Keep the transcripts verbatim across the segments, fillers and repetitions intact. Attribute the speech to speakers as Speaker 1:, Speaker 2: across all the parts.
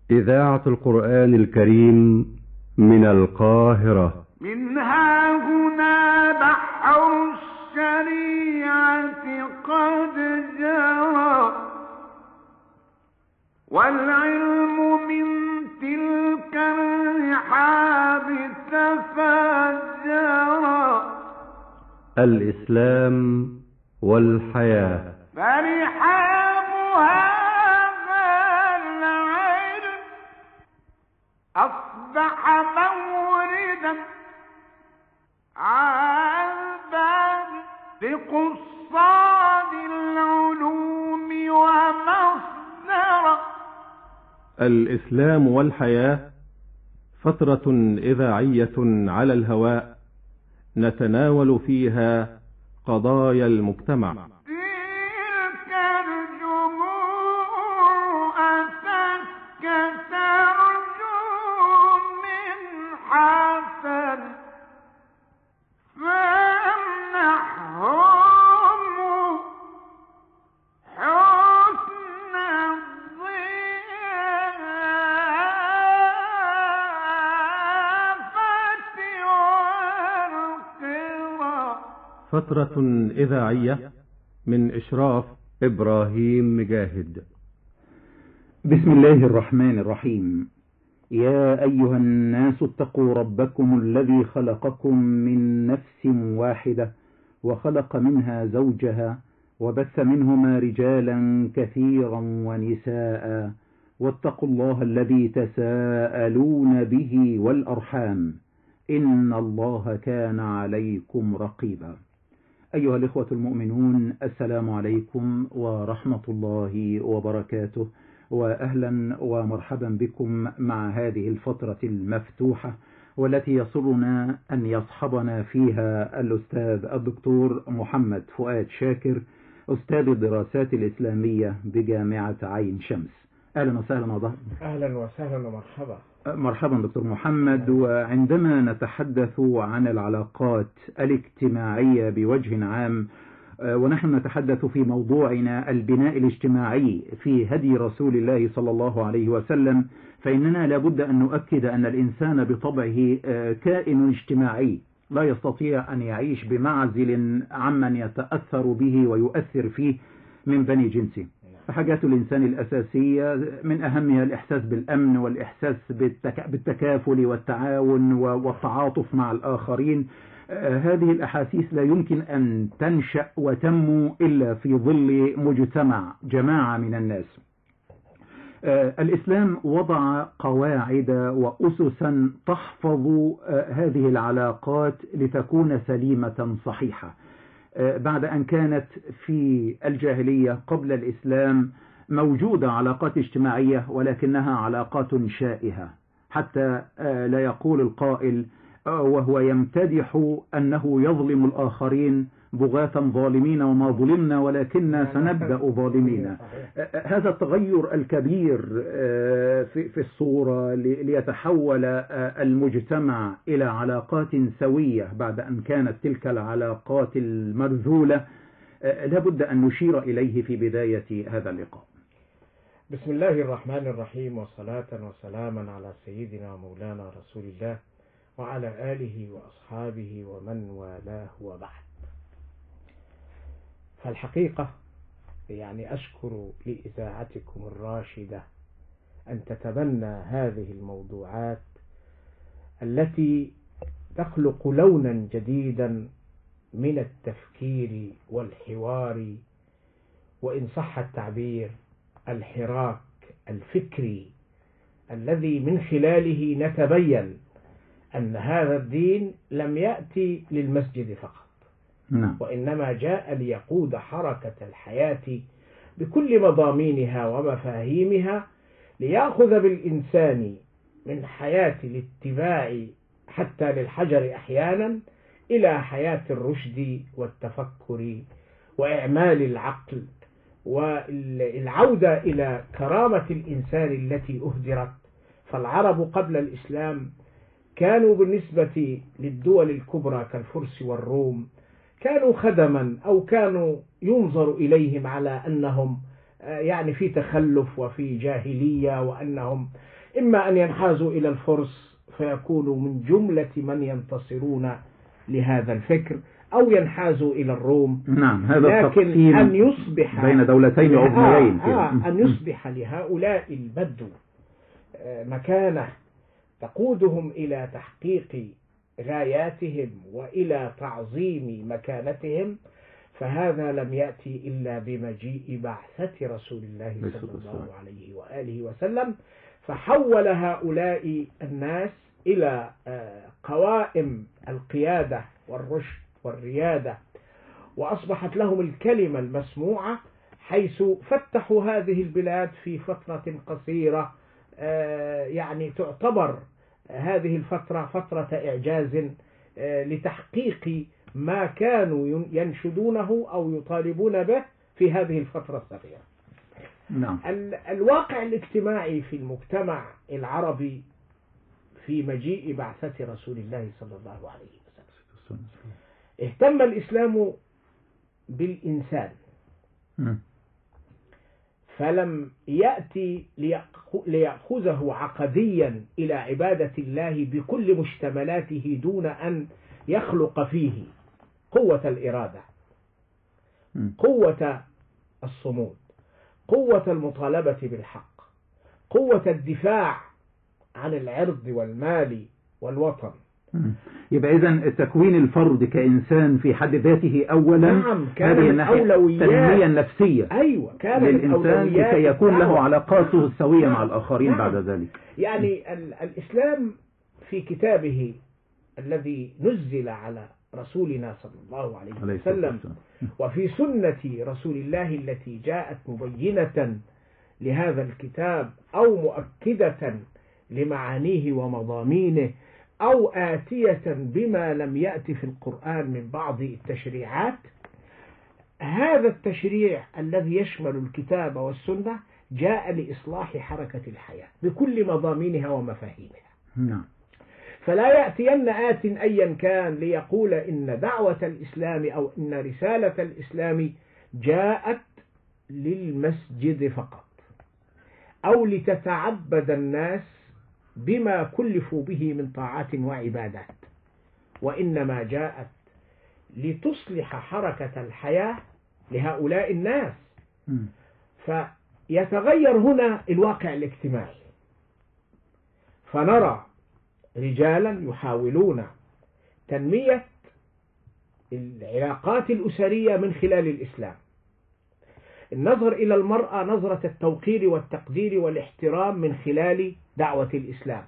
Speaker 1: إذاعة القرآن الكريم من القاهرة.
Speaker 2: منها هنا بحر الشريعة قد جرى، والعلم من تلك الرحاب تفجرا.
Speaker 1: الإسلام والحياة.
Speaker 2: فرحاب هذا العلم أصبح موردا عذبا لقصاد العلوم ومصدرا.
Speaker 3: الإسلام والحياة فترة إذاعية على الهواء نتناول فيها قضايا المجتمع.
Speaker 2: تلك الجموع أتتك ترجو من حسن، فامنحهم حسن الضيافة والقرى.
Speaker 3: فترة إذاعية من إشراف
Speaker 1: إبراهيم مجاهد.
Speaker 4: بسم الله الرحمن الرحيم. يا أيها الناس اتقوا ربكم الذي خلقكم من نفس واحدة وخلق منها زوجها وبث منهما رجالا كثيرا ونساء، واتقوا الله الذي تساءلون به والأرحام إن الله كان عليكم رقيبا. أيها الإخوة المؤمنون، السلام عليكم ورحمة الله وبركاته، وأهلا ومرحبا بكم مع هذه الفترة المفتوحة والتي يسرنا أن يصحبنا فيها الأستاذ الدكتور محمد فؤاد شاكر، أستاذ الدراسات الإسلامية بجامعة عين شمس. أهلا وسهلا وضحا.
Speaker 5: أهلا وسهلا ومرحبا.
Speaker 4: مرحبا دكتور محمد. وعندما نتحدث عن العلاقات الاجتماعية بوجه عام، ونحن نتحدث في موضوعنا البناء الاجتماعي في هدي رسول الله صلى الله عليه وسلم، فإننا لابد أن نؤكد أن الإنسان بطبعه كائن اجتماعي لا يستطيع أن يعيش بمعزل عمن يتأثر به ويؤثر فيه من بني جنسه. فحاجات الإنسان الأساسية من أهمها الإحساس بالأمن والإحساس بالتكافل والتعاون والتعاطف مع الآخرين. هذه الأحاسيس لا يمكن أن تنشأ وتنمو إلا في ظل مجتمع، جماعة من الناس. الإسلام وضع قواعد وأسسا تحفظ هذه العلاقات لتكون سليمة صحيحة. بعد أن كانت في الجاهلية قبل الإسلام موجودة علاقات اجتماعية، ولكنها علاقات شائهة، حتى لا يقول القائل وهو يمتدح أنه يظلم الآخرين بغاة ظالمين وما ظلمنا ولكننا سنبدأ ظالمين. هذا التغير الكبير في الصورة ليتحول المجتمع إلى علاقات سوية بعد أن كانت تلك العلاقات المرذولة لابد أن نشير إليه في بداية هذا اللقاء.
Speaker 5: بسم الله الرحمن الرحيم، وصلاة وسلاما على سيدنا ومولانا رسول الله وعلى آله وأصحابه ومن والاه وبعد. فالحقيقة يعني أشكر لإذاعتكم الراشدة أن تتبنى هذه الموضوعات التي تخلق لونا جديدا من التفكير والحوار، وإن صح التعبير الحراك الفكري، الذي من خلاله نتبين أن هذا الدين لم يأتي للمسجد فقط،
Speaker 4: نعم.
Speaker 5: وإنما جاء ليقود حركة الحياة بكل مضامينها ومفاهيمها، ليأخذ بالإنسان من حياة الاتباع حتى للحجر أحيانا إلى حياة الرشد والتفكر وإعمال العقل والعودة إلى كرامة الإنسان التي أهدرت. فالعرب قبل الإسلام كانوا بالنسبة للدول الكبرى كالفرس والروم كانوا خدما، أو كانوا ينظر إليهم على أنهم يعني في تخلف وفي جاهلية، وأنهم إما أن ينحازوا إلى الفرس فيكونوا من جملة من ينتصرون لهذا الفكر، أو ينحازوا إلى الروم.
Speaker 4: نعم، هذا
Speaker 5: لكن أن يصبح
Speaker 4: بين دولتين عظميين
Speaker 5: آه آه أن يصبح لهؤلاء البدو مكانة تقودهم إلى تحقيق غاياتهم وإلى تعظيم مكانتهم، فهذا لم يأتي إلا بمجيء بعثة رسول الله صلى الله عليه وآله وسلم، فحول هؤلاء الناس إلى قوائم القيادة والرشد والريادة، وأصبحت لهم الكلمة المسموعة، حيث فتحوا هذه البلاد في فترة قصيرة. يعني تعتبر هذه الفترة فترة إعجاز لتحقيق ما كانوا ينشدونه أو يطالبون به في هذه الفترة الصغيرة.
Speaker 4: نعم.
Speaker 5: الواقع الاجتماعي في المجتمع العربي في مجيء بعثة رسول الله صلى الله عليه وسلم، اهتم الإسلام بالإنسان، فلم يأتي ليأخذه عقديا إلى عبادة الله بكل مشتملاته دون أن يخلق فيه قوة الإرادة، قوة الصمود، قوة المطالبة بالحق، قوة الدفاع عن العرض والمال والوطن.
Speaker 4: يبقى إذن تكوين الفرد كإنسان في حد ذاته أولا،
Speaker 5: نعم، كان
Speaker 4: هذه
Speaker 5: من أولويات
Speaker 4: التنمية النفسية
Speaker 5: أيوة كان
Speaker 4: للإنسان لكي يكون له علاقاته السوية
Speaker 5: نعم.
Speaker 4: مع الآخرين
Speaker 5: نعم.
Speaker 4: بعد ذلك.
Speaker 5: يعني الإسلام في كتابه الذي نزل على رسولنا صلى الله عليه وسلم وفي سنة رسول الله التي جاءت مبينة لهذا الكتاب أو مؤكدة لمعانيه ومضامينه أو آتية بما لم يأتي في القرآن من بعض التشريعات، هذا التشريع الذي يشمل الكتاب والسنة جاء لإصلاح حركة الحياة بكل مضامينها ومفاهيمها.
Speaker 4: نعم.
Speaker 5: فلا يأتين آت أيا كان ليقول إن دعوة الإسلام أو إن رسالة الإسلام جاءت للمسجد فقط، أو لتتعبد الناس بما كلفوا به من طاعات وعبادات، وإنما جاءت لتصلح حركة الحياة لهؤلاء الناس. فيتغير هنا الواقع الاجتماعي، فنرى رجالا يحاولون تنمية العلاقات الأسرية من خلال الإسلام، النظر إلى المرأة نظرة التوقير والتقدير والاحترام من خلال دعوة الإسلام،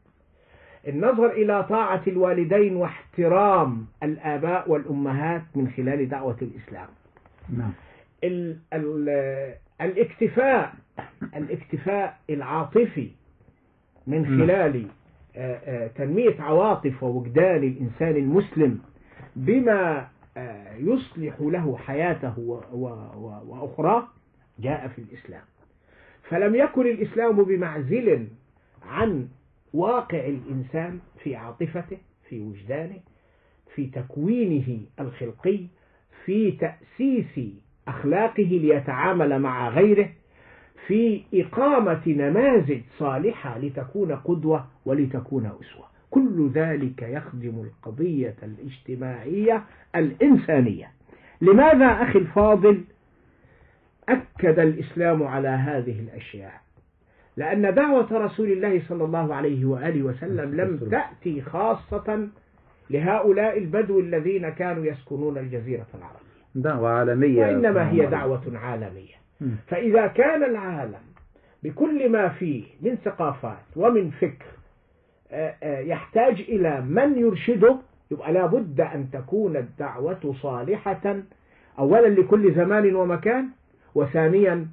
Speaker 5: النظر إلى طاعة الوالدين واحترام الآباء والأمهات من خلال دعوة الإسلام.
Speaker 4: نعم.
Speaker 5: ال ال الاكتفاء الاكتفاء العاطفي من خلال تنمية عواطف ووجدان الإنسان المسلم بما يصلح له حياته وأخراه جاء في الإسلام. فلم يكن الإسلام بمعزل عن واقع الإنسان في عاطفته، في وجدانه، في تكوينه الخلقي، في تأسيس أخلاقه ليتعامل مع غيره، في إقامة نماذج صالحة لتكون قدوة ولتكون أسوة. كل ذلك يخدم القضية الاجتماعية الإنسانية. لماذا أخي الفاضل أكد الإسلام على هذه الأشياء؟ لأن دعوة رسول الله صلى الله عليه وآله وسلم لم تأتي خاصة لهؤلاء البدو الذين كانوا يسكنون الجزيرة العربية،
Speaker 4: دعوة عالمية،
Speaker 5: وإنما هي دعوة عالمية. فإذا كان العالم بكل ما فيه من ثقافات ومن فكر يحتاج إلى من يرشده، يبقى لابد أن تكون الدعوة صالحة أولا لكل زمان ومكان، وثانيا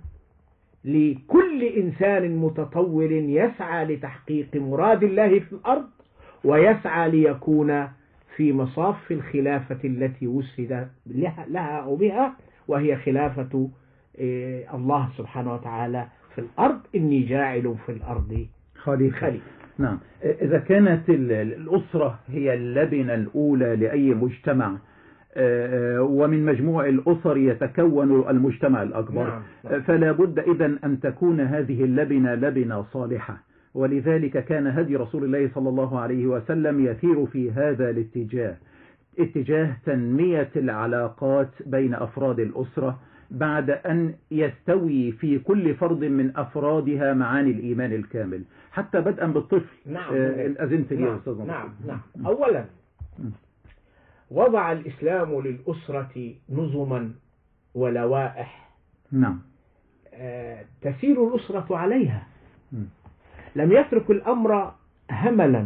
Speaker 5: لكل إنسان متطور يسعى لتحقيق مراد الله في الأرض ويسعى ليكون في مصاف الخلافة التي وسد لها أو بها، وهي خلافة الله سبحانه وتعالى في الأرض. إني جاعل في الأرض خليفة. خليفة.
Speaker 4: نعم. إذا كانت الأسرة هي اللبنة الأولى لأي مجتمع، ومن مجموع الأسر يتكون المجتمع الأكبر، نعم. فلا بد إذن أن تكون هذه اللبنة لبنة صالحة، ولذلك كان هدي رسول الله صلى الله عليه وسلم يسير في هذا الاتجاه، اتجاه تنمية العلاقات بين أفراد الأسرة بعد أن يستوي في كل فرد من أفرادها معاني الإيمان الكامل، حتى بدءا بالطفل.
Speaker 5: نعم.
Speaker 4: آه أذنت لي
Speaker 5: نعم.
Speaker 4: يا أستاذ
Speaker 5: نعم.
Speaker 4: نعم.
Speaker 5: نعم. أولا وضع الإسلام للأسرة نظما ولوائح
Speaker 4: نعم.
Speaker 5: آه تسير الأسرة عليها. لم يترك الأمر هملا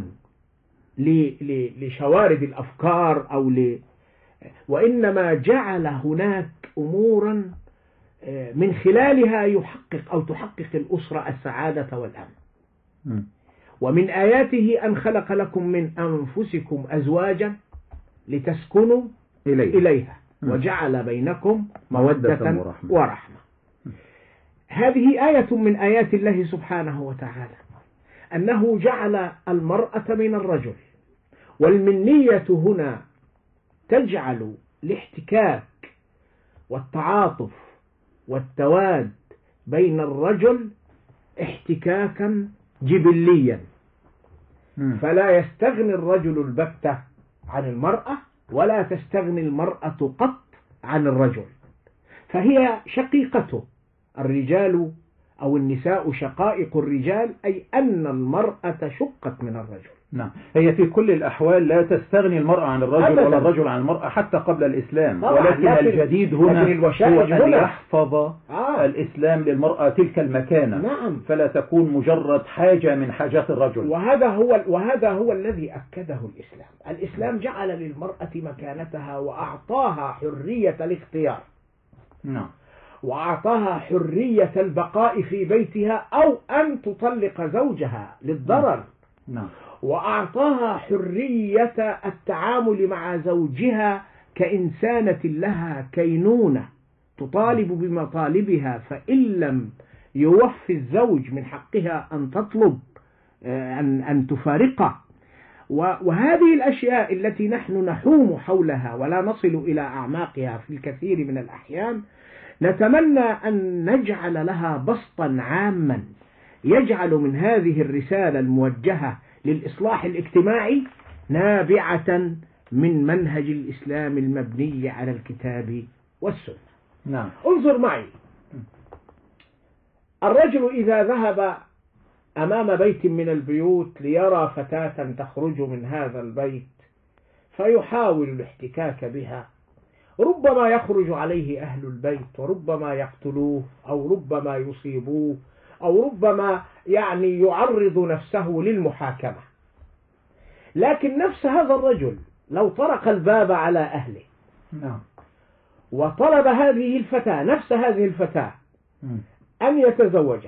Speaker 5: لشوارد الأفكار أو ل... وإنما جعل هناك أمورا من خلالها يحقق أو تحقق الأسرة السعادة والأمن. ومن آياته أن خلق لكم من أنفسكم أزواجا لتسكنوا
Speaker 4: إليه.
Speaker 5: إليها وجعل بينكم مودة ورحمة, ورحمة. هذه آية من آيات الله سبحانه وتعالى، أنه جعل المرأة من الرجل، والمنية هنا تجعل الاحتكاك والتعاطف والتواد بين الرجل احتكاكا جبليا، فلا يستغني الرجل البتة عن المرأة ولا تستغني المرأة قط عن الرجل، فهي شقيقته. الرجال أو النساء شقائق الرجال، أي أن المرأة شقت من الرجل.
Speaker 4: نعم، هي في كل الأحوال لا تستغني المرأة عن الرجل أبداً. ولا الرجل عن المرأة حتى قبل الإسلام، ولكن لكن الجديد هنا هو أن يحفظ آه. الإسلام للمرأة تلك المكانة.
Speaker 5: نعم.
Speaker 4: فلا تكون مجرد حاجة من حاجات الرجل.
Speaker 5: وهذا هو وهذا هو الذي أكده الإسلام. الإسلام جعل للمرأة مكانتها وأعطاها حرية الاختيار.
Speaker 4: نعم.
Speaker 5: وأعطاها حرية البقاء في بيتها أو أن تطلق زوجها للضرر.
Speaker 4: نعم.
Speaker 5: وأعطاها حرية التعامل مع زوجها كإنسانة لها كينونة تطالب بمطالبها، فإن لم يوفي الزوج من حقها أن تطلب أن أن تفارقه. وهذه الأشياء التي نحن نحوم حولها ولا نصل إلى أعماقها في الكثير من الأحيان، نتمنى أن نجعل لها بسطا عاما يجعل من هذه الرسالة الموجهة للإصلاح الاجتماعي نابعة من منهج الإسلام المبني على الكتاب والسنة.
Speaker 4: نعم.
Speaker 5: انظر معي، الرجل إذا ذهب أمام بيت من البيوت ليرى فتاة تخرج من هذا البيت فيحاول الاحتكاك بها، ربما يخرج عليه أهل البيت وربما يقتلوه أو ربما يصيبوه أو ربما يعني يعرض نفسه للمحاكمة. لكن نفس هذا الرجل لو طرق الباب على أهله
Speaker 4: نعم.
Speaker 5: وطلب هذه الفتاة نفس هذه الفتاة أن يتزوجها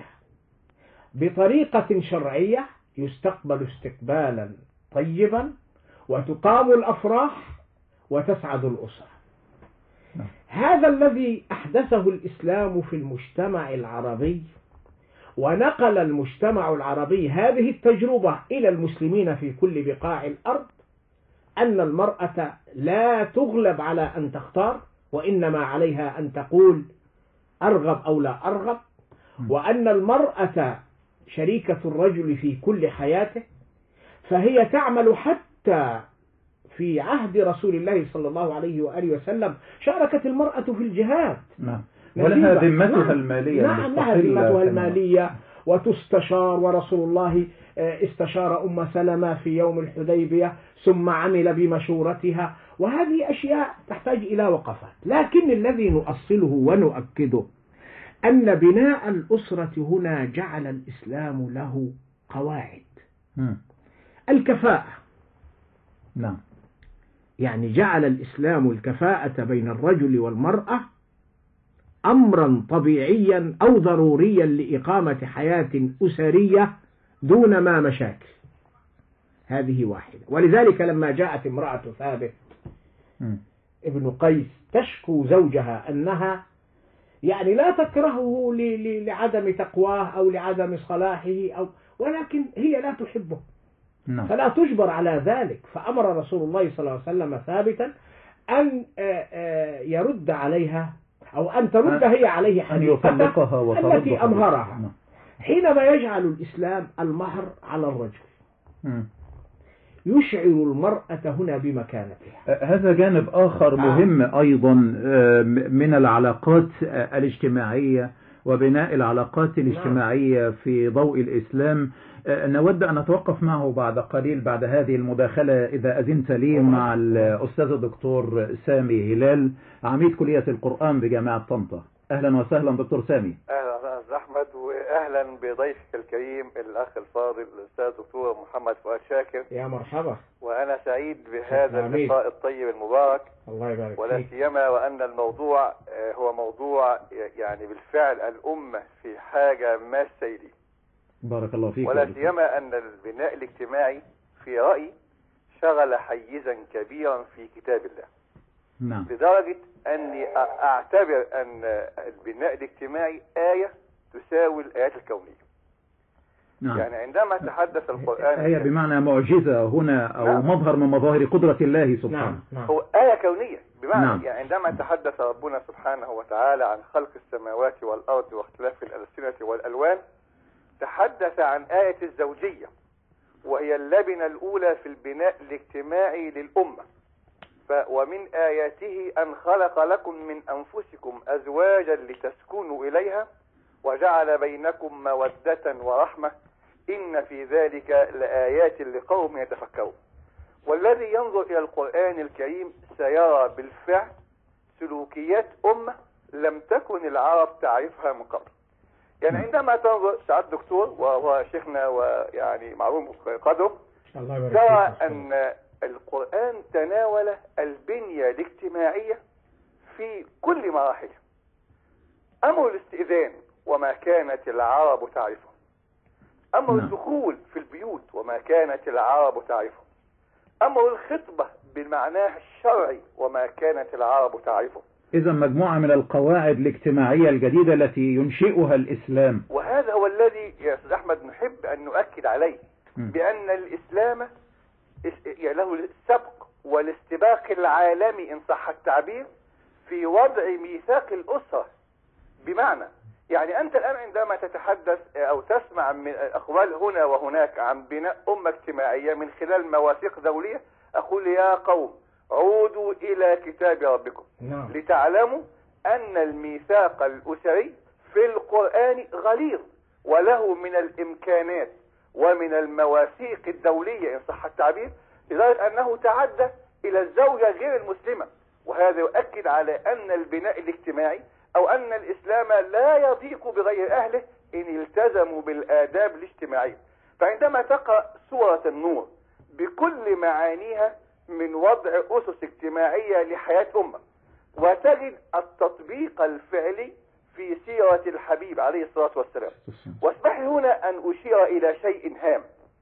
Speaker 5: بطريقة شرعية، يستقبل استقبالا طيبا وتقام الأفراح وتسعد الأسرة. هذا الذي أحدثه الإسلام في المجتمع العربي، ونقل المجتمع العربي هذه التجربة إلى المسلمين في كل بقاع الأرض، أن المرأة لا تغلب على أن تختار، وإنما عليها أن تقول أرغب أو لا أرغب، وأن المرأة شريكة الرجل في كل حياته، فهي تعمل حتى في عهد رسول الله صلى الله عليه وآله وسلم شاركت المرأة في الجهاد.
Speaker 4: نعم. ولها ذمتها المالية.
Speaker 5: نعم، لها ذمتها المالية وتستشار، ورسول الله استشار أم سلمة في يوم الحديبية ثم عمل بمشورتها، وهذه أشياء تحتاج إلى وقفات. لكن الذي نؤصله ونؤكده أن بناء الأسرة هنا جعل الإسلام له قواعد.
Speaker 4: م.
Speaker 5: الكفاءة.
Speaker 4: نعم.
Speaker 5: يعني جعل الإسلام الكفاءة بين الرجل والمرأة أمرا طبيعيا أو ضروريا لإقامة حياة أسرية دون ما مشاكل. هذه واحدة. ولذلك لما جاءت امرأة ثابت
Speaker 4: م.
Speaker 5: ابن قيس تشكو زوجها أنها يعني لا تكرهه لعدم تقواه أو لعدم صلاحه أو ولكن هي لا تحبه.
Speaker 4: نعم.
Speaker 5: فلا تجبر على ذلك، فأمر رسول الله صلى الله عليه وسلم ثابتا أن يرد عليها أو أن ترد هي عليه
Speaker 4: أن يطلقها
Speaker 5: التي أمهرها. حينما يجعل الإسلام المهر على الرجل
Speaker 4: م.
Speaker 5: يشعر المرأة هنا بمكانتها.
Speaker 4: هذا جانب آخر مهم أيضا من العلاقات الاجتماعية وبناء العلاقات الاجتماعية في ضوء الإسلام. نود أن نتوقف معه بعد قليل بعد هذه المداخلة إذا أذنت لي مع الأستاذ الدكتور سامي هلال عميد كلية القرآن بجامعة طنطا. أهلا وسهلا دكتور سامي.
Speaker 6: أهلا أستاذ أحمد، وأهلا بضيفك الكريم الأخ الفاضل الأستاذ دكتور محمد فؤاد شاكر.
Speaker 5: يا مرحبا.
Speaker 6: وأنا سعيد بهذا اللقاء الطيب المبارك.
Speaker 5: الله يبارك
Speaker 6: ولا سيما وأن الموضوع هو موضوع يعني بالفعل الأمة في حاجة ماسة إليه.
Speaker 4: بارك الله فيك.
Speaker 6: ولا سيما أن البناء الاجتماعي في رأيي شغل حيزا كبيرا في كتاب الله.
Speaker 4: نعم.
Speaker 6: لدرجة أني أعتبر أن البناء الاجتماعي آية تساوي الآيات الكونية.
Speaker 4: نعم.
Speaker 6: يعني عندما تحدث القرآن
Speaker 4: آية بمعنى معجزة هنا أو
Speaker 6: نعم.
Speaker 4: مظهر من مظاهر قدرة الله سبحانه.
Speaker 5: نعم. نعم.
Speaker 6: هو آية كونية بمعنى
Speaker 4: نعم.
Speaker 6: يعني عندما تحدث ربنا سبحانه وتعالى عن خلق السماوات والأرض واختلاف الألسنة والألوان، تحدث عن آية الزوجية، وهي اللبنة الأولى في البناء الاجتماعي للأمة. ف ومن آياته أن خلق لكم من أنفسكم أزواجا لتسكنوا إليها وجعل بينكم مودة ورحمة إن في ذلك لآيات لقوم يتفكرون. والذي ينظر إلى القرآن الكريم سيرى بالفعل سلوكيات أمة لم تكن العرب تعرفها من قبل. يعني عندما تنظر سعاد دكتور وهو شيخنا ويعني معروف قدره، ترى أن القرآن تناول البنية الاجتماعية في كل مراحله. أمر الاستئذان وما كانت العرب تعرفه، أمر الدخول في البيوت وما كانت العرب تعرفه، أمر الخطبة بالمعنى الشرعي وما كانت العرب تعرفه.
Speaker 4: إذا مجموعة من القواعد الاجتماعية الجديدة التي ينشئها الإسلام.
Speaker 6: وهذا هو الذي يا أستاذ أحمد نحب أن نؤكد عليه، م. بأن الإسلام له السبق والاستباق العالمي إن صح التعبير في وضع ميثاق الأسرة. بمعنى يعني أنت الآن عندما تتحدث أو تسمع من أقوال هنا وهناك عن بناء أمة اجتماعية من خلال مواثيق دولية، أقول يا قوم عودوا إلى كتاب ربكم
Speaker 5: نعم.
Speaker 6: لتعلموا أن الميثاق الأسري في القرآن غليظ وله من الإمكانات ومن المواثيق الدولية إن صح التعبير لذلك أنه تعدى إلى الزوجة غير المسلمة. وهذا يؤكد على أن البناء الاجتماعي أو أن الإسلام لا يضيق بغير أهله إن التزموا بالآداب الاجتماعية. فعندما تقرأ سورة النور بكل معانيها من وضع أسس اجتماعية لحياة أمة وتجد التطبيق الفعلي في سيرة الحبيب عليه الصلاة والسلام. واسمح لي هنا أن أشير إلى شيء هام.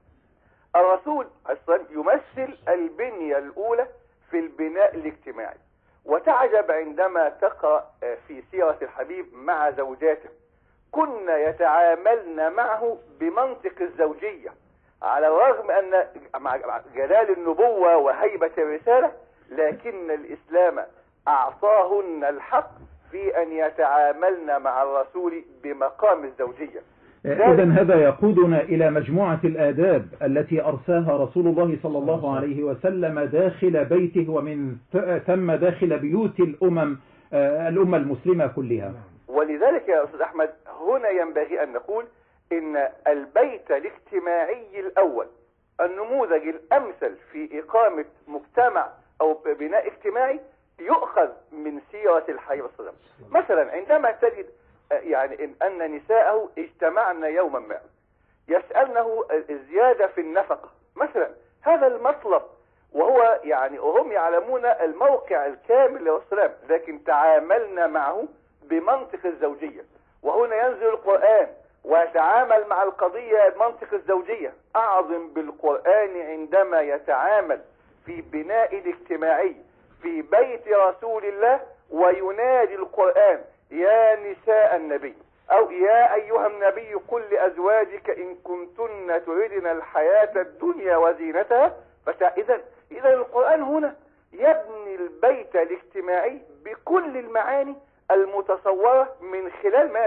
Speaker 6: الرسول يمثل البنية الأولى في البناء الاجتماعي، وتعجب عندما تقرأ في سيرة الحبيب مع زوجاته كن يتعاملن معه بمنطق الزوجية، على الرغم أن مع جلال النبوة وهيبة الرسالة لكن الإسلام أعطاهن الحق في أن يتعاملن مع الرسول بمقام الزوجية.
Speaker 4: إذا هذا يقودنا إلى مجموعة الآداب التي أرساها رسول الله صلى الله عليه وسلم داخل بيته ومن ثم داخل بيوت الأمم الأمة المسلمة كلها.
Speaker 6: ولذلك يا أستاذ أحمد هنا ينبغي أن نقول إن البيت الاجتماعي الأول النموذج الأمثل في إقامة مجتمع أو بناء اجتماعي يؤخذ من سيرة الحبيب صلى الله عليه وسلم. مثلا عندما تجد يعني إن, أن نساءه اجتمعن يوما ما يسألنه الزيادة في النفقة مثلا، هذا المطلب وهو يعني وهم يعلمون الموقع الكامل للسلام لكن تعاملنا معه بمنطق الزوجية. وهنا ينزل القرآن ويتعامل مع القضية بمنطق الزوجية. أعظم بالقرآن عندما يتعامل في بناء الاجتماعي في بيت رسول الله وينادي القرآن يا نساء النبي أو يا أيها النبي قل لأزواجك إن كنتن تريدن الحياة الدنيا وزينتها. فإذا إذا القرآن هنا يبني البيت الاجتماعي بكل المعاني المتصورة من خلال ماذا؟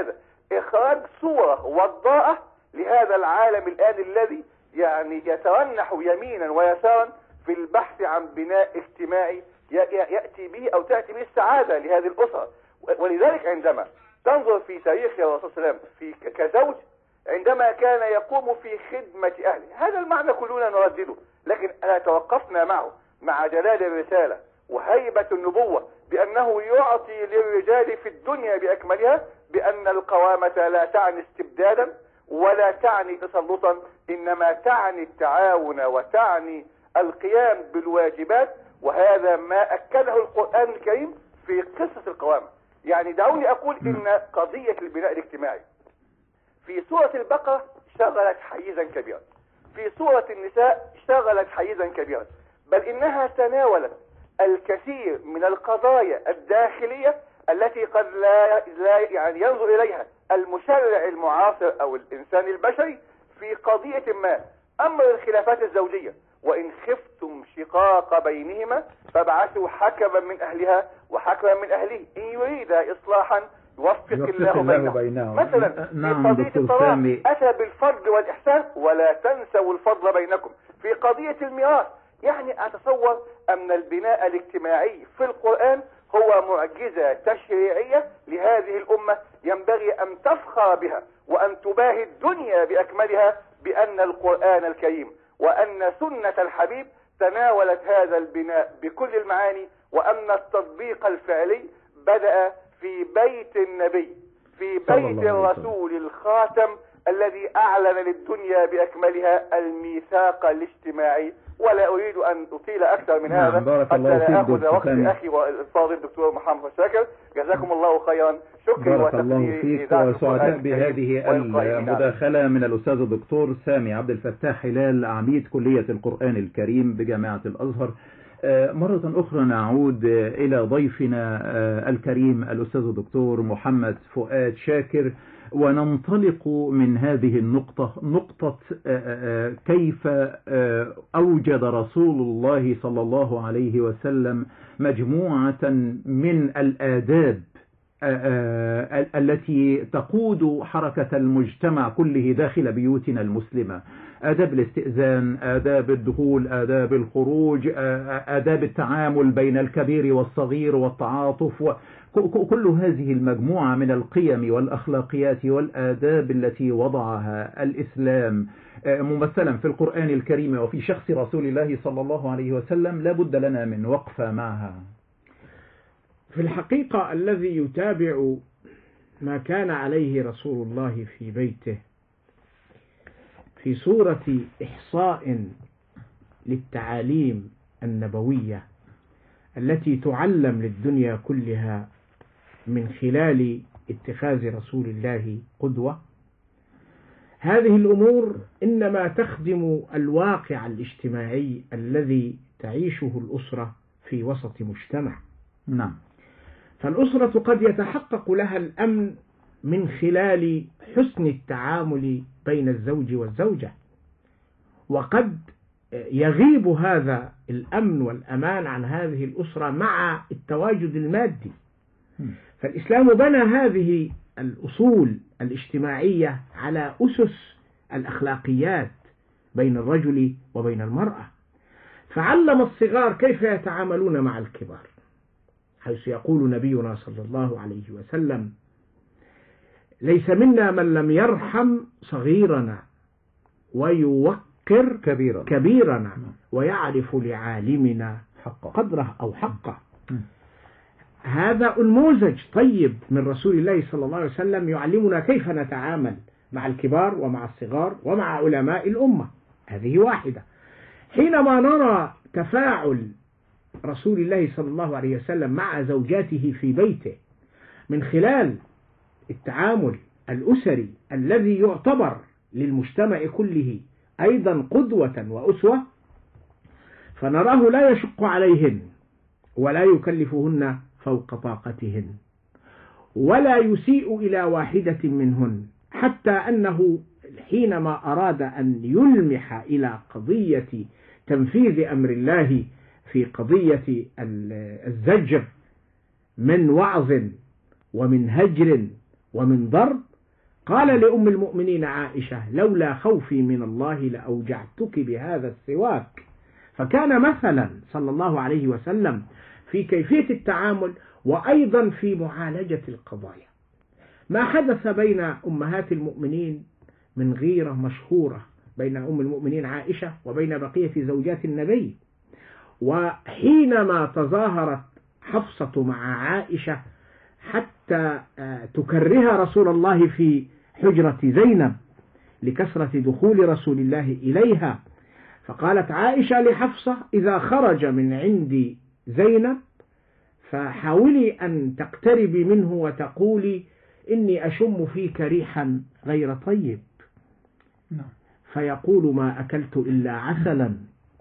Speaker 6: إخراج صورة وضاءة لهذا العالم الآن الذي يعني يترنح يمينا ويسارا في البحث عن بناء اجتماعي يأتي به أو تأتي به السعادة لهذه الأسرة. ولذلك عندما تنظر في تاريخ الرسول صلى الله عليه وسلم في كزوج، عندما كان يقوم في خدمة أهله، هذا المعنى كلنا نردده، لكن أنا توقفنا معه مع جلال الرسالة وهيبة النبوة بأنه يعطي للرجال في الدنيا بأكملها، بأن القوامة لا تعني استبدادا ولا تعني تسلطا، إنما تعني التعاون وتعني القيام بالواجبات. وهذا ما أكده القرآن الكريم في قصة القوامة. يعني دعوني أقول إن قضية البناء الاجتماعي في سورة البقرة شغلت حيزا كبيرا، في سورة النساء شغلت حيزا كبيرا، بل إنها تناولت الكثير من القضايا الداخلية التي قد لا, لا يعني ينظر إليها المشرع المعاصر أو الإنسان البشري في قضية ما. أمر الخلافات الزوجية، وإن خفتم شقاق بينهما فابعثوا حكما من أهلها وحكما من أهله إن يريد إصلاحا يوفق الله بينهم. بينهم مثلا
Speaker 4: نعم
Speaker 6: في قضية الطلاق أتى بالفضل والإحسان ولا تنسوا الفضل بينكم. في قضية الميراث يعني أتصور أن البناء الاجتماعي في القرآن هو معجزة تشريعية لهذه الأمة ينبغي أن تفخر بها وأن تباهي الدنيا بأكملها بأن القرآن الكريم وأن سنة الحبيب تناولت هذا البناء بكل المعاني، وأن التطبيق الفعلي بدأ في بيت النبي، في بيت الرسول الخاتم الذي أعلن للدنيا بأكملها الميثاق الاجتماعي. ولا أريد أن أطيل أكثر من
Speaker 4: نعم
Speaker 6: هذا
Speaker 4: حتى
Speaker 6: لا أخذ وقت أخي والفاضل الدكتور محمد شاكر. جزاكم الله خيرا. شكرا
Speaker 4: بارك الله فيك، وسعداء بهذه المداخلة من الأستاذ الدكتور سامي عبد الفتاح هلال، عميد كلية القرآن الكريم بجامعة الأزهر. مرة أخرى نعود إلى ضيفنا الكريم الأستاذ الدكتور محمد فؤاد شاكر، وننطلق من هذه النقطة، نقطة كيف أوجد رسول الله صلى الله عليه وسلم مجموعة من الآداب التي تقود حركة المجتمع كله داخل بيوتنا المسلمة. آداب الاستئذان، آداب الدخول، آداب الخروج، آداب التعامل بين الكبير والصغير والتعاطف، كل هذه المجموعة من القيم والأخلاقيات والآداب التي وضعها الإسلام ممثلا في القرآن الكريم وفي شخص رسول الله صلى الله عليه وسلم، لا بد لنا من وقفة معها.
Speaker 5: في الحقيقة الذي يتابع ما كان عليه رسول الله في بيته في صورة إحصاء للتعاليم النبوية التي تعلم للدنيا كلها من خلال اتخاذ رسول الله قدوة، هذه الأمور إنما تخدم الواقع الاجتماعي الذي تعيشه الأسرة في وسط مجتمع.
Speaker 4: نعم.
Speaker 5: فالأسرة قد يتحقق لها الأمن من خلال حسن التعامل بين الزوج والزوجة، وقد يغيب هذا الأمن والأمان عن هذه الأسرة مع التواجد المادي. فالإسلام بنى هذه الأصول الاجتماعية على أسس الأخلاقيات بين الرجل وبين المرأة، فعلم الصغار كيف يتعاملون مع الكبار، حيث يقول نبينا صلى الله عليه وسلم: ليس منا من لم يرحم صغيرنا ويوقر كبيرنا, كبيرنا ويعرف لعالمنا قدره أو حقه. هذا النموذج طيب من رسول الله صلى الله عليه وسلم يعلمنا كيف نتعامل مع الكبار ومع الصغار ومع علماء الأمة. هذه واحدة. حينما نرى تفاعل رسول الله صلى الله عليه وسلم مع زوجاته في بيته من خلال التعامل الأسري الذي يعتبر للمجتمع كله أيضا قدوة وأسوة، فنراه لا يشق عليهن ولا يكلفهن فوق طاقتهن ولا يسيء إلى واحدة منهن، حتى أنه حينما أراد أن يلمح إلى قضية تنفيذ أمر الله في قضية الزجر من وعظ ومن هجر ومن ضرب، قال لأم المؤمنين عائشة: لولا خوفي من الله لأوجعتك بهذا السواك. فكان مثلا صلى الله عليه وسلم في كيفية التعامل وأيضا في معالجة القضايا. ما حدث بين أمهات المؤمنين من غيرة مشهورة بين أم المؤمنين عائشة وبين بقية زوجات النبي، وحينما تظاهرت حفصة مع عائشة حتى تكره رسول الله في حجرة زينب لكثرة دخول رسول الله إليها، فقالت عائشة لحفصة: إذا خرج من عند زينب فحاولي أن تقتربي منه وتقولي: إني أشم فيك ريحا غير طيب، فيقول: ما أكلت إلا عسلا.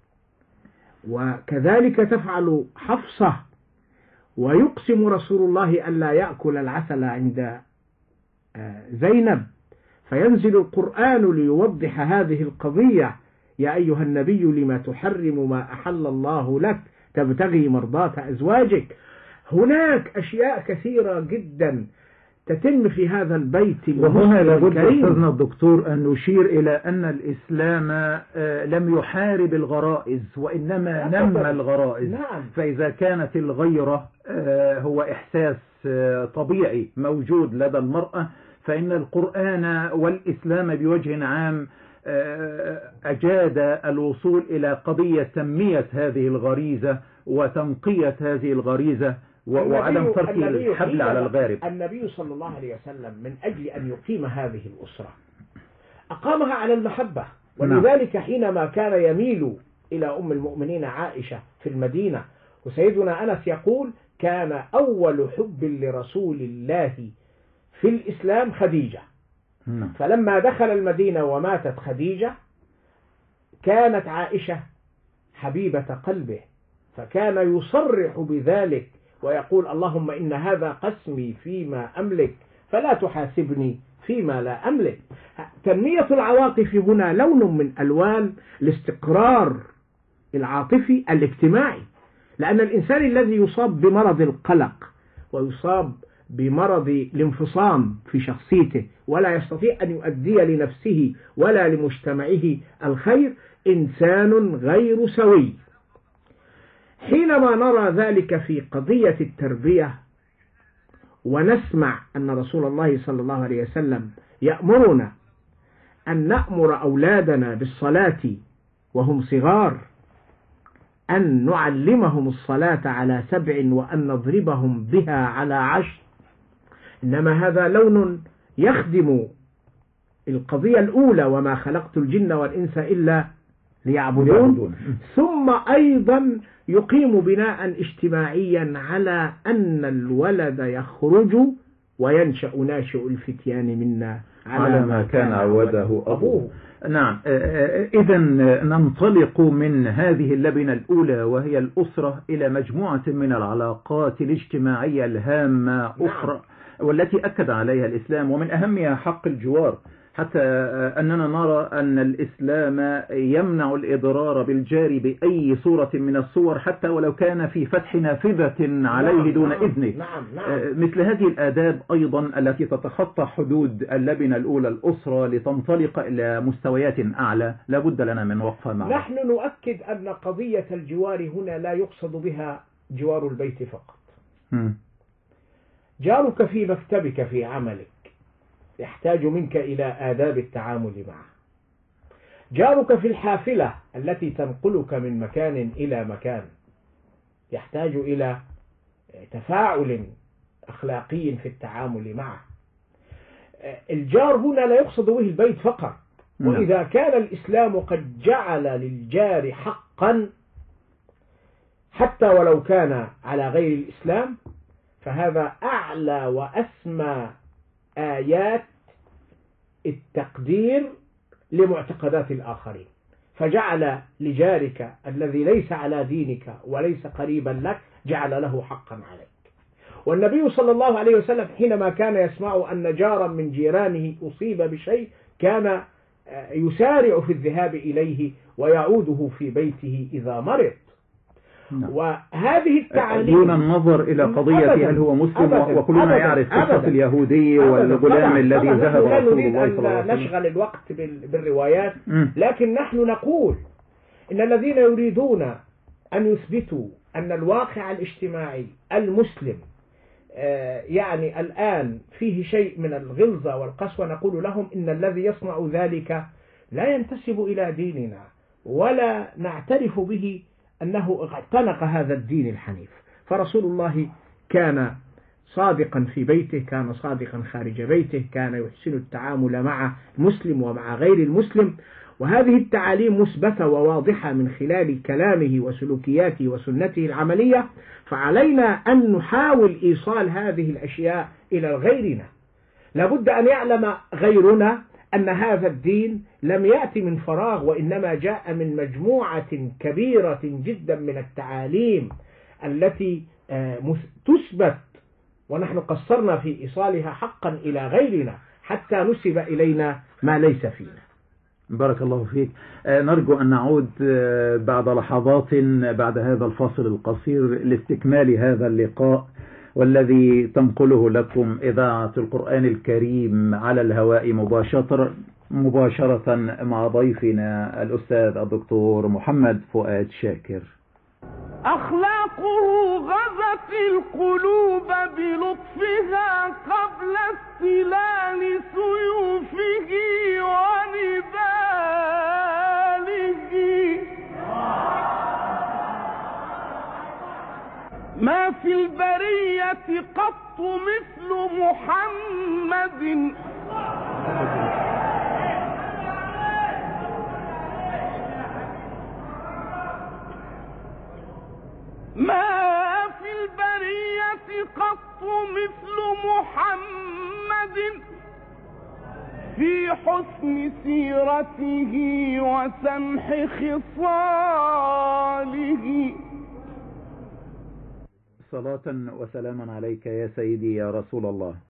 Speaker 5: وكذلك تفعل حفصة، ويقسم رسول الله ألا يأكل العسل عند زينب، فينزل القرآن ليوضح هذه القضية: يا أيها النبي لما تحرم ما أحل الله لك تبتغي مرضات أزواجك. هناك أشياء كثيرة جدا تتم في هذا البيت.
Speaker 4: وهنا لابد أستاذنا الدكتور أن نشير إلى أن الإسلام لم يحارب الغرائز وإنما نمى الغرائز.
Speaker 5: نعم.
Speaker 4: فإذا كانت الغيرة هو إحساس طبيعي موجود لدى المرأة، فإن القرآن والإسلام بوجه عام أجاد الوصول إلى قضية تنمية هذه الغريزة وتنقية هذه الغريزة وعدم ترك الحبل على الغارب.
Speaker 5: النبي صلى الله عليه وسلم من أجل أن يقيم هذه الأسرة أقامها على المحبة، ولذلك حينما كان يميل إلى أم المؤمنين عائشة في المدينة، وسيدنا أنس يقول: كان أول حب لرسول الله في الإسلام خديجة. فلما دخل المدينة وماتت خديجة كانت عائشة حبيبة قلبه، فكان يصرح بذلك ويقول: اللهم إن هذا قسمي فيما أملك فلا تحاسبني فيما لا أملك. تنمية العواطف هنا لون من ألوان الاستقرار العاطفي الاجتماعي، لأن الإنسان الذي يصاب بمرض القلق ويصاب بمرض الانفصام في شخصيته ولا يستطيع أن يؤدي لنفسه ولا لمجتمعه الخير إنسان غير سوي. حينما نرى ذلك في قضية التربية ونسمع أن رسول الله صلى الله عليه وسلم يأمرنا أن نأمر أولادنا بالصلاة وهم صغار، أن نعلمهم الصلاة على سبع وأن نضربهم بها على عشر، إنما هذا لون يخدم القضية الأولى: وما خلقت الجن والإنس إلا ليعبدون. ثم أيضا يقيم بناء اجتماعيا على أن الولد يخرج وينشأ ناشئ الفتيان منا
Speaker 4: على ما كان عوده أبوه. نعم. إذا ننطلق من هذه اللبنة الأولى وهي الأسرة إلى مجموعة من العلاقات الاجتماعية الهامة أخرى والتي أكد عليها الإسلام، ومن أهمها حق الجوار، حتى أننا نرى أن الإسلام يمنع الإضرار بالجار بأي صورة من الصور حتى ولو كان في فتح نافذة عليه دون إذنه.
Speaker 5: نعم نعم.
Speaker 4: مثل هذه الآداب أيضا التي تتخطى حدود اللبنة الأولى الأسرة لتنطلق إلى مستويات أعلى لابد لنا من وقفة معها.
Speaker 5: نحن نؤكد أن قضية الجوار هنا لا يقصد بها جوار البيت فقط. م. جارك في مكتبك في عملك يحتاج منك إلى آداب التعامل معه. جارك في الحافلة التي تنقلك من مكان إلى مكان يحتاج إلى تفاعل أخلاقي في التعامل معه. الجار هنا لا يقصد به البيت فقط، وإذا كان الإسلام قد جعل للجار حقا حتى ولو كان على غير الإسلام فهذا أعلى وأسمى آيات التقدير لمعتقدات الآخرين، فجعل لجارك الذي ليس على دينك وليس قريبا لك جعل له حقا عليك. والنبي صلى الله عليه وسلم حينما كان يسمع أن جارا من جيرانه أصيب بشيء كان يسارع في الذهاب إليه ويعوده في بيته إذا مرض.
Speaker 4: نعم.
Speaker 5: وهذه التعاليم
Speaker 4: دون النظر إلى قضية
Speaker 5: أبداً.
Speaker 4: هل هو مسلم،
Speaker 5: أبداً.
Speaker 4: وكلنا
Speaker 5: أبداً.
Speaker 4: يعرف قصة
Speaker 5: أبداً.
Speaker 4: اليهودي
Speaker 5: أبداً.
Speaker 4: والغلام
Speaker 5: طبعاً.
Speaker 4: الذي
Speaker 5: طبعاً.
Speaker 4: ذهب
Speaker 5: لا
Speaker 4: رسول
Speaker 5: نريد
Speaker 4: الله صلى الله عليه
Speaker 5: أن
Speaker 4: وسلم.
Speaker 5: نشغل الوقت بال- بالروايات،
Speaker 4: م.
Speaker 5: لكن نحن نقول إن الذين يريدون أن يثبتوا أن الواقع الاجتماعي المسلم آه، يعني الآن فيه شيء من الغلظة والقسوة، نقول لهم إن الذي يصنع ذلك لا ينتسب إلى ديننا، ولا نعترف به أنه اعتنق هذا الدين الحنيف. فرسول الله كان صادقا في بيته، كان صادقا خارج بيته، كان يحسن التعامل مع المسلم ومع غير المسلم، وهذه التعاليم مثبتة وواضحة من خلال كلامه وسلوكياته وسنته العملية، فعلينا أن نحاول إيصال هذه الأشياء إلى غيرنا. لابد أن يعلم غيرنا أن هذا الدين لم يأتي من فراغ، وإنما جاء من مجموعة كبيرة جدا من التعاليم التي تثبت، ونحن قصرنا في إيصالها حقا إلى غيرنا حتى نسب إلينا ما ليس فينا.
Speaker 4: بارك الله فيك. نرجو أن نعود بعد لحظات بعد هذا الفاصل القصير لاستكمال هذا اللقاء، والذي تنقله لكم إذاعة القرآن الكريم على الهواء مباشرة مباشرة مع ضيفنا الأستاذ الدكتور محمد فؤاد شاكر.
Speaker 2: أخلاقه غزت القلوب بلطفها قبل استلال سيوفه ونباله. ما في البرية قط مثل محمد، ما في البرية قط مثل محمد في حسن سيرته وسمح خصاله.
Speaker 4: صلاة وسلاما عليك يا سيدي يا رسول الله.